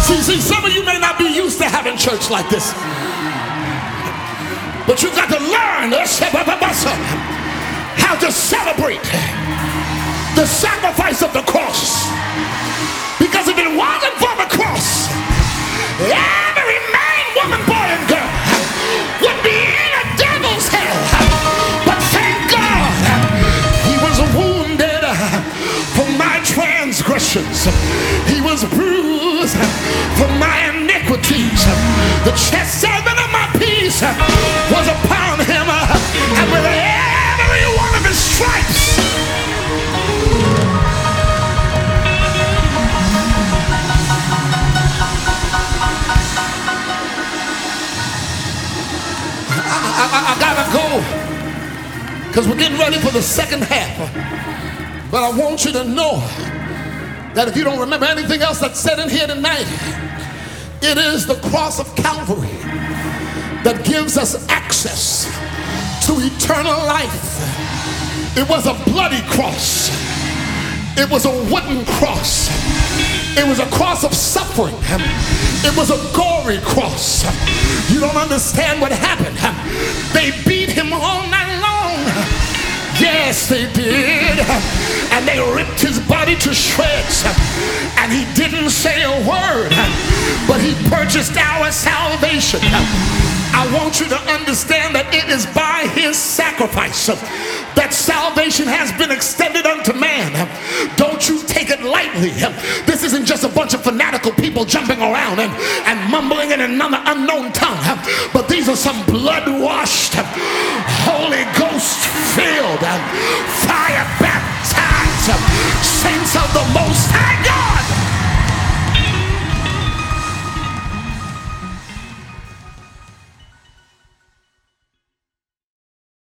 See, some of you may not be used to having church like this, but you got to learn how to celebrate the sacrifice of the cross. Because if it wasn't for the cross, every man, woman, boy, and girl would be in a devil's hell. But thank God, he was wounded for my transgressions. He was bruised for my iniquities. The chastisement of my peace was upon him, and with every one of his stripes, I gotta go, because we're getting ready for the second half. But I want you to know that if you don't remember anything else that's said in here tonight, it is the cross of Calvary that gives us access to eternal life. It was a bloody cross. It was a wooden cross. It was a cross of suffering. It was a gory cross. You don't understand what happened. They beat him all night long. Yes, they did. And they ripped his body to shreds. And he didn't say a word, but he purchased our salvation. I want you to understand that it is by his sacrifice that salvation has been extended unto man. Don't you take it lightly. This isn't just a bunch of fanatical people jumping around and mumbling in another unknown tongue, but these are some blood-washed, Holy Ghost-filled, fire-baptized saints of the Most High God.